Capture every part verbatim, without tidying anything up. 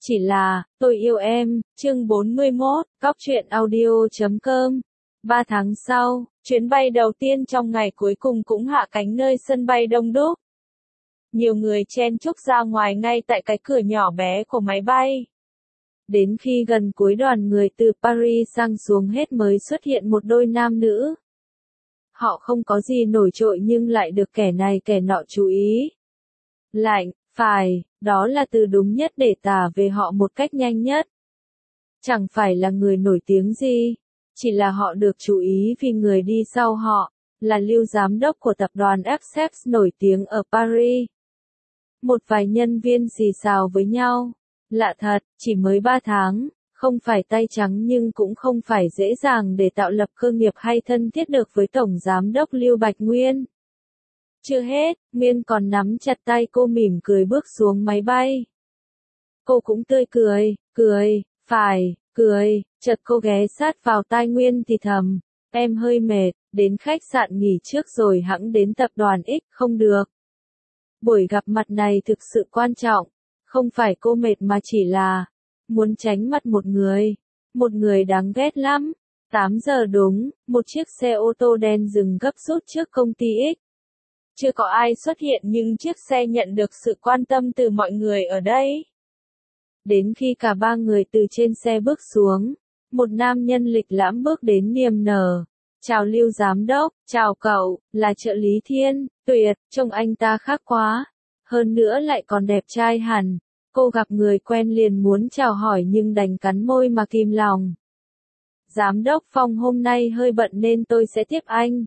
Chỉ là, tôi yêu em, chương bốn mươi mốt, góc truyện audio chấm com. Ba tháng sau, chuyến bay đầu tiên trong ngày cuối cùng cũng hạ cánh nơi sân bay đông đúc. Nhiều người chen chúc ra ngoài ngay tại cái cửa nhỏ bé của máy bay. Đến khi gần cuối đoàn người từ Paris sang xuống hết mới xuất hiện một đôi nam nữ. Họ không có gì nổi trội nhưng lại được kẻ này kẻ nọ chú ý. Lạnh, phải, đó là từ đúng nhất để tả về họ một cách nhanh nhất. Chẳng phải là người nổi tiếng gì, chỉ là họ được chú ý vì người đi sau họ, là Lưu giám đốc của tập đoàn Access nổi tiếng ở Paris. Một vài nhân viên xì xào với nhau. Lạ thật, chỉ mới ba tháng, không phải tay trắng nhưng cũng không phải dễ dàng để tạo lập cơ nghiệp hay thân thiết được với Tổng Giám đốc Lưu Bạch Nguyên. Chưa hết, Nguyên còn nắm chặt tay cô mỉm cười bước xuống máy bay. Cô cũng tươi cười, cười, phải, cười, chợt cô ghé sát vào tai Nguyên thì thầm, em hơi mệt, đến khách sạn nghỉ trước rồi hẵng đến tập đoàn X không được. Buổi gặp mặt này thực sự quan trọng, không phải cô mệt mà chỉ là muốn tránh mặt một người, một người đáng ghét lắm. tám giờ đúng, một chiếc xe ô tô đen dừng gấp rút trước công ty X. Chưa có ai xuất hiện nhưng chiếc xe nhận được sự quan tâm từ mọi người ở đây. Đến khi cả ba người từ trên xe bước xuống, một nam nhân lịch lãm bước đến niềm nở. Chào Lưu giám đốc, chào cậu, là trợ lý Thiên, tuyệt, trông anh ta khác quá. Hơn nữa lại còn đẹp trai hẳn. Cô gặp người quen liền muốn chào hỏi nhưng đành cắn môi mà kìm lòng. Giám đốc Phong hôm nay hơi bận nên tôi sẽ tiếp anh.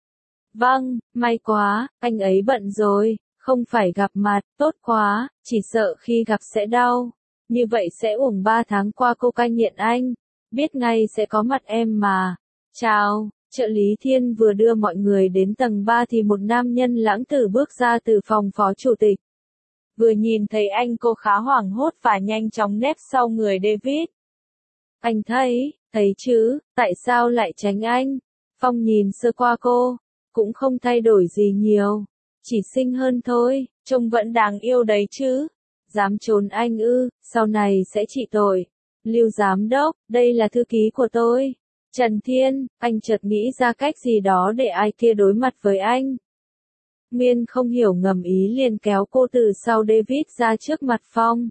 Vâng, may quá, anh ấy bận rồi, không phải gặp mặt, tốt quá, chỉ sợ khi gặp sẽ đau. Như vậy sẽ uổng ba tháng qua cô cai nghiện anh, biết ngay sẽ có mặt em mà. Chào, trợ lý Thiên vừa đưa mọi người đến tầng ba thì một nam nhân lãng tử bước ra từ phòng phó chủ tịch. Vừa nhìn thấy anh cô khá hoảng hốt và nhanh chóng nép sau người David. Anh thấy, thấy chứ, tại sao lại tránh anh? Phong nhìn sơ qua cô, cũng không thay đổi gì nhiều, chỉ xinh hơn thôi, trông vẫn đáng yêu đấy chứ. Dám trốn anh ư, sau này sẽ trị tội. Lưu giám đốc, đây là thư ký của tôi. Trần Thiên, anh chợt nghĩ ra cách gì đó để ai kia đối mặt với anh. Nguyên không hiểu ngầm ý liền kéo cô từ sau David ra trước mặt Phong.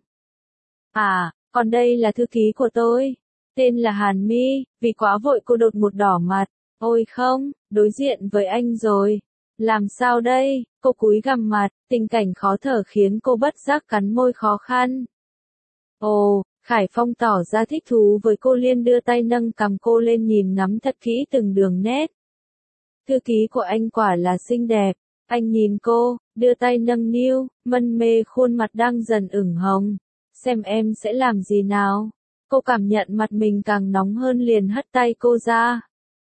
À, còn đây là thư ký của tôi. Tên là Hàn Mi, vì quá vội cô đột một đỏ mặt. Ôi không, đối diện với anh rồi. Làm sao đây, cô cúi gằm mặt, tình cảnh khó thở khiến cô bất giác cắn môi khó khăn. Ồ, Khải Phong tỏ ra thích thú với cô liền đưa tay nâng cằm cô lên nhìn ngắm thật kỹ từng đường nét. Thư ký của anh quả là xinh đẹp. Anh nhìn cô, đưa tay nâng niu, mân mê khuôn mặt đang dần ửng hồng. Xem em sẽ làm gì nào? Cô cảm nhận mặt mình càng nóng hơn liền hất tay cô ra.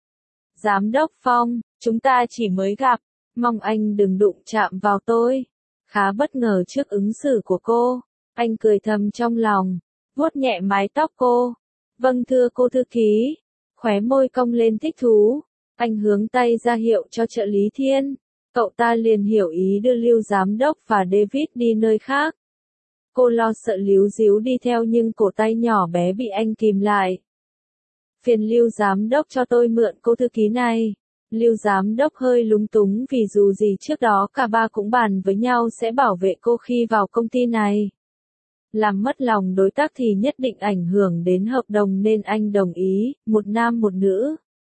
Giám đốc Phong, chúng ta chỉ mới gặp, mong anh đừng đụng chạm vào tôi. Khá bất ngờ trước ứng xử của cô, anh cười thầm trong lòng, vuốt nhẹ mái tóc cô. Vâng thưa cô thư ký, khóe môi cong lên thích thú. Anh hướng tay ra hiệu cho trợ lý Thiên. Cậu ta liền hiểu ý đưa Lưu giám đốc và David đi nơi khác. Cô lo sợ líu díu đi theo nhưng cổ tay nhỏ bé bị anh kìm lại. Phiền Lưu giám đốc cho tôi mượn cô thư ký này. Lưu giám đốc hơi lúng túng vì dù gì trước đó cả ba cũng bàn với nhau sẽ bảo vệ cô khi vào công ty này. Làm mất lòng đối tác thì nhất định ảnh hưởng đến hợp đồng nên anh đồng ý, một nam một nữ.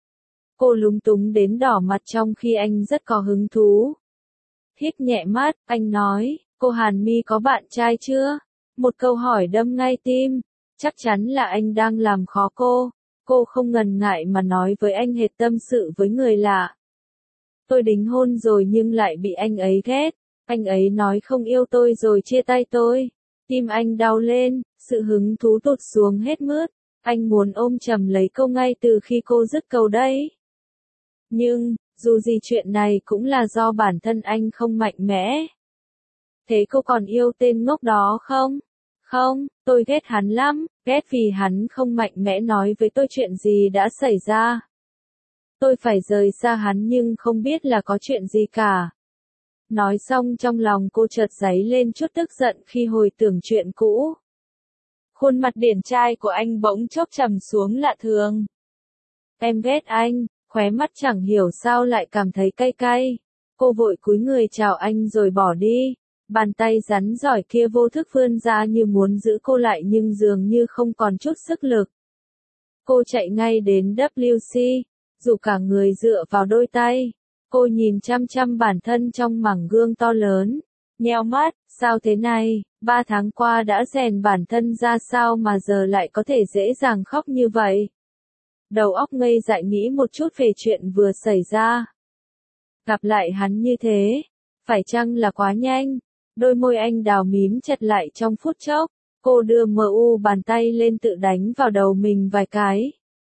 Cô lúng túng đến đỏ mặt trong khi anh rất có hứng thú. Hít nhẹ mắt, anh nói, cô Hàn Mi có bạn trai chưa? Một câu hỏi đâm ngay tim, chắc chắn là anh đang làm khó cô. Cô không ngần ngại mà nói với anh hệt tâm sự với người lạ. Tôi đính hôn rồi nhưng lại bị anh ấy ghét. Anh ấy nói không yêu tôi rồi chia tay tôi. Tim anh đau lên, sự hứng thú tụt xuống hết mướt. Anh muốn ôm chầm lấy cô ngay từ khi cô dứt câu đấy. Nhưng, dù gì chuyện này cũng là do bản thân anh không mạnh mẽ. Thế cô còn yêu tên ngốc đó không? Không, tôi ghét hắn lắm, ghét vì hắn không mạnh mẽ nói với tôi chuyện gì đã xảy ra. Tôi phải rời xa hắn nhưng không biết là có chuyện gì cả. Nói xong trong lòng cô chợt dấy lên chút tức giận khi hồi tưởng chuyện cũ. Khuôn mặt điển trai của anh bỗng chốc trầm xuống lạ thường. Em ghét anh, khóe mắt chẳng hiểu sao lại cảm thấy cay cay. Cô vội cúi người chào anh rồi bỏ đi. Bàn tay rắn giỏi kia vô thức vươn ra như muốn giữ cô lại nhưng dường như không còn chút sức lực. Cô chạy ngay đến vê kép xê, dù cả người dựa vào đôi tay. Cô nhìn chăm chăm bản thân trong mảng gương to lớn. Nheo mắt, sao thế này, ba tháng qua đã rèn bản thân ra sao mà giờ lại có thể dễ dàng khóc như vậy. Đầu óc ngây dại nghĩ một chút về chuyện vừa xảy ra. Gặp lại hắn như thế, phải chăng là quá nhanh? Đôi môi anh đào mím chặt lại trong phút chốc. Cô đưa mờ u bàn tay lên tự đánh vào đầu mình vài cái.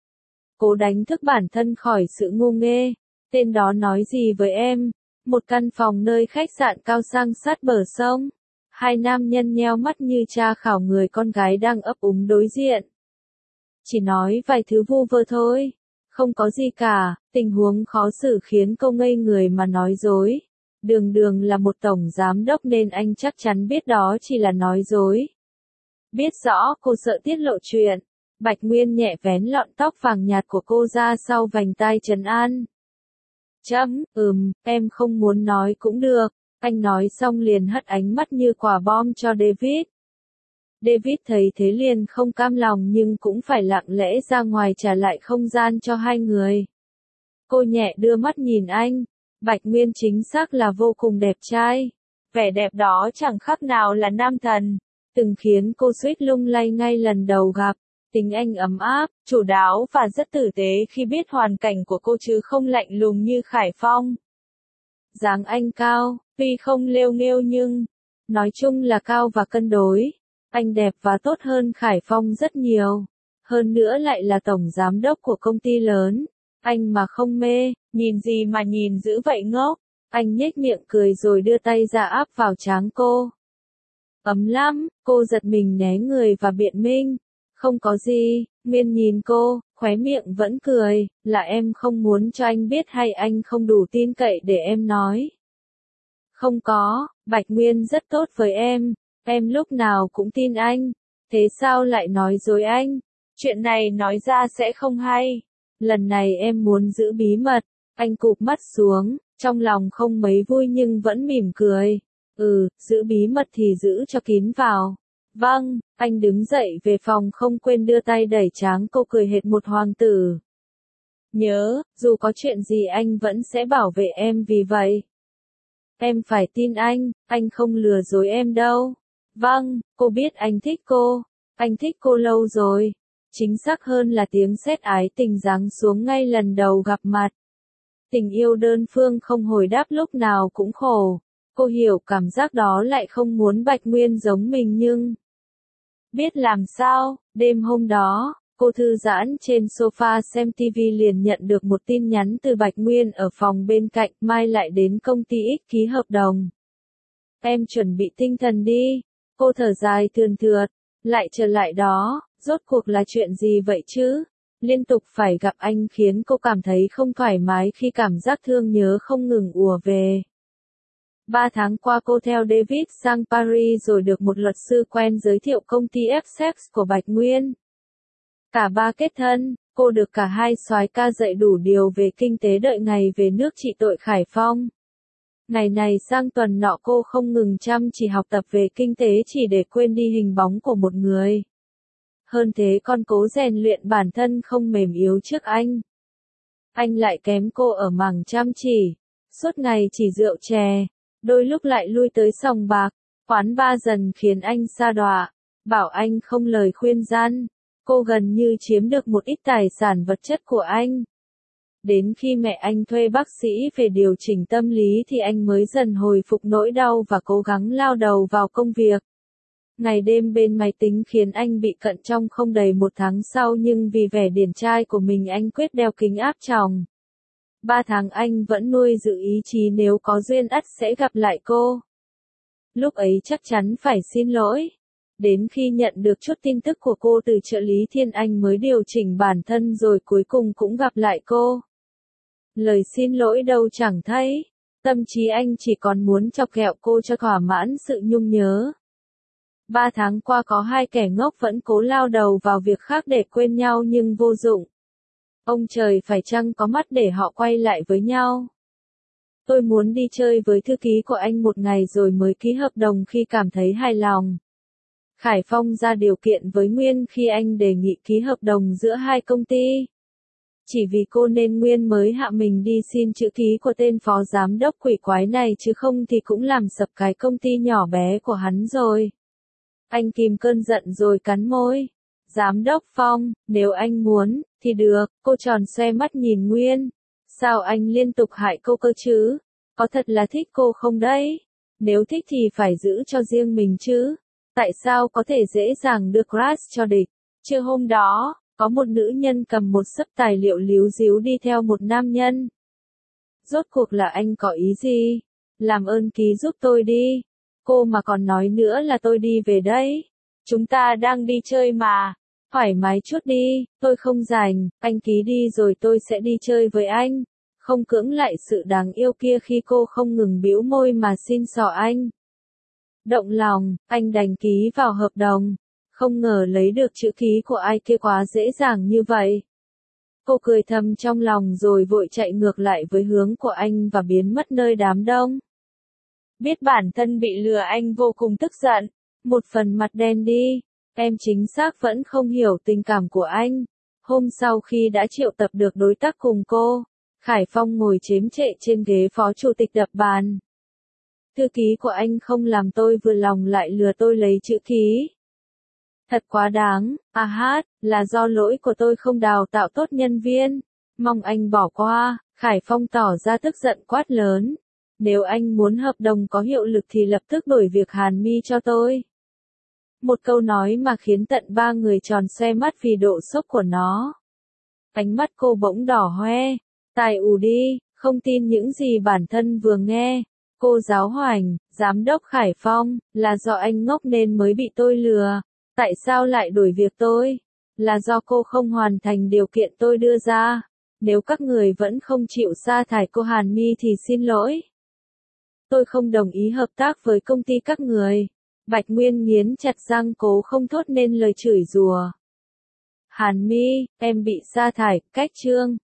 Cố đánh thức bản thân khỏi sự ngu nghê. Tên đó nói gì với em? Một căn phòng nơi khách sạn cao sang sát bờ sông. Hai nam nhân nheo mắt như tra khảo người con gái đang ấp úng đối diện. Chỉ nói vài thứ vu vơ thôi. Không có gì cả, tình huống khó xử khiến cô ngây người mà nói dối. Đường đường là một tổng giám đốc nên anh chắc chắn biết đó chỉ là nói dối. Biết rõ cô sợ tiết lộ chuyện. Bạch Nguyên nhẹ vén lọn tóc vàng nhạt của cô ra sau vành tai trấn an. Chấm, ừm, em không muốn nói cũng được. Anh nói xong liền hất ánh mắt như quả bom cho David. David thấy thế liền không cam lòng nhưng cũng phải lặng lẽ ra ngoài trả lại không gian cho hai người. Cô nhẹ đưa mắt nhìn anh. Bạch Nguyên chính xác là vô cùng đẹp trai. Vẻ đẹp đó chẳng khác nào là nam thần. Từng khiến cô suýt lung lay ngay lần đầu gặp. Tính anh ấm áp, chu đáo và rất tử tế khi biết hoàn cảnh của cô chứ không lạnh lùng như Khải Phong. Dáng anh cao, tuy không lêu nghêu nhưng, nói chung là cao và cân đối. Anh đẹp và tốt hơn Khải Phong rất nhiều. Hơn nữa lại là tổng giám đốc của công ty lớn. Anh mà không mê, nhìn gì mà nhìn dữ vậy ngốc. Anh nhếch miệng cười rồi đưa tay ra áp vào trán cô. Ấm lắm, cô giật mình né người và biện minh. Không có gì, Nguyên nhìn cô, khóe miệng vẫn cười, là em không muốn cho anh biết hay anh không đủ tin cậy để em nói. Không có, Bạch Nguyên rất tốt với em, em lúc nào cũng tin anh, thế sao lại nói dối anh? Chuyện này nói ra sẽ không hay. Lần này em muốn giữ bí mật. Anh cụp mắt xuống, trong lòng không mấy vui nhưng vẫn mỉm cười. Ừ, giữ bí mật thì giữ cho kín vào. Vâng, anh đứng dậy về phòng không quên đưa tay đẩy tráng cô cười hệt một hoàng tử. Nhớ, dù có chuyện gì anh vẫn sẽ bảo vệ em vì vậy. Em phải tin anh, anh không lừa dối em đâu. Vâng, cô biết anh thích cô. Anh thích cô lâu rồi. Chính xác hơn là tiếng sét ái tình giáng xuống ngay lần đầu gặp mặt. Tình yêu đơn phương không hồi đáp lúc nào cũng khổ. Cô hiểu cảm giác đó lại không muốn Bạch Nguyên giống mình nhưng... Biết làm sao, đêm hôm đó, cô thư giãn trên sofa xem ti vi liền nhận được một tin nhắn từ Bạch Nguyên ở phòng bên cạnh, mai lại đến công ty X ký hợp đồng. Em chuẩn bị tinh thần đi. Cô thở dài thườn thượt, lại trở lại đó, rốt cuộc là chuyện gì vậy chứ? Liên tục phải gặp anh khiến cô cảm thấy không thoải mái khi cảm giác thương nhớ không ngừng ùa về. Ba tháng qua cô theo David sang Paris rồi được một luật sư quen giới thiệu công ty Essex của Bạch Nguyên. Cả ba kết thân, cô được cả hai soái ca dạy đủ điều về kinh tế đợi ngày về nước trị tội Khải Phong. Ngày này sang tuần nọ cô không ngừng chăm chỉ học tập về kinh tế chỉ để quên đi hình bóng của một người. Hơn thế còn cố rèn luyện bản thân không mềm yếu trước anh. Anh lại kém cô ở mảng chăm chỉ, suốt ngày chỉ rượu chè. Đôi lúc lại lui tới sòng bạc, quán ba dần khiến anh sa đọa, bảo anh không lời khuyên gian. Cô gần như chiếm được một ít tài sản vật chất của anh. Đến khi mẹ anh thuê bác sĩ về điều chỉnh tâm lý thì anh mới dần hồi phục nỗi đau và cố gắng lao đầu vào công việc. Ngày đêm bên máy tính khiến anh bị cận trong không đầy một tháng sau nhưng vì vẻ điển trai của mình anh quyết đeo kính áp tròng. Ba tháng anh vẫn nuôi dự ý chí nếu có duyên ắt sẽ gặp lại cô. Lúc ấy chắc chắn phải xin lỗi. Đến khi nhận được chút tin tức của cô từ trợ lý Thiên Anh mới điều chỉnh bản thân rồi cuối cùng cũng gặp lại cô. Lời xin lỗi đâu chẳng thấy. Tâm trí anh chỉ còn muốn chọc ghẹo cô cho thỏa mãn sự nhung nhớ. Ba tháng qua có hai kẻ ngốc vẫn cố lao đầu vào việc khác để quên nhau nhưng vô dụng. Ông trời phải chăng có mắt để họ quay lại với nhau? Tôi muốn đi chơi với thư ký của anh một ngày rồi mới ký hợp đồng khi cảm thấy hài lòng. Khải Phong ra điều kiện với Nguyên khi anh đề nghị ký hợp đồng giữa hai công ty. Chỉ vì cô nên Nguyên mới hạ mình đi xin chữ ký của tên phó giám đốc quỷ quái này chứ không thì cũng làm sập cái công ty nhỏ bé của hắn rồi. Anh kìm cơn giận rồi cắn môi. Giám đốc Phong, nếu anh muốn, thì được, cô tròn xoe mắt nhìn Nguyên. Sao anh liên tục hại cô cơ chứ? Có thật là thích cô không đấy? Nếu thích thì phải giữ cho riêng mình chứ. Tại sao có thể dễ dàng đưa crush cho địch? Trưa hôm đó, có một nữ nhân cầm một xấp tài liệu líu díu đi theo một nam nhân. Rốt cuộc là anh có ý gì? Làm ơn ký giúp tôi đi. Cô mà còn nói nữa là tôi đi về đấy. Chúng ta đang đi chơi mà. Thoải mái chút đi, tôi không rảnh, anh ký đi rồi tôi sẽ đi chơi với anh. Không cưỡng lại sự đáng yêu kia khi cô không ngừng bĩu môi mà xin xỏ anh. Động lòng, anh đành ký vào hợp đồng. Không ngờ lấy được chữ ký của ai kia quá dễ dàng như vậy. Cô cười thầm trong lòng rồi vội chạy ngược lại với hướng của anh và biến mất nơi đám đông. Biết bản thân bị lừa anh vô cùng tức giận. Một phần mặt đen đi. Em chính xác vẫn không hiểu tình cảm của anh. Hôm sau khi đã triệu tập được đối tác cùng cô, Khải Phong ngồi chếm trệ trên ghế phó chủ tịch đập bàn. Thư ký của anh không làm tôi vừa lòng lại lừa tôi lấy chữ ký. Thật quá đáng, à hát, là do lỗi của tôi không đào tạo tốt nhân viên. Mong anh bỏ qua, Khải Phong tỏ ra tức giận quát lớn. Nếu anh muốn hợp đồng có hiệu lực thì lập tức đổi việc Hàn Mi cho tôi. Một câu nói mà khiến tận ba người tròn xoe mắt vì độ sốc của nó. Ánh mắt cô bỗng đỏ hoe. Tài ù đi, không tin những gì bản thân vừa nghe. Cô giáo Hoành, giám đốc Khải Phong, là do anh ngốc nên mới bị tôi lừa. Tại sao lại đổi việc tôi? Là do cô không hoàn thành điều kiện tôi đưa ra. Nếu các người vẫn không chịu sa thải cô Hàn Mi thì xin lỗi. Tôi không đồng ý hợp tác với công ty các người. Bạch Nguyên nghiến chặt răng cố không thốt nên lời chửi rủa. Hàn Mi, em bị sa thải, cách chương.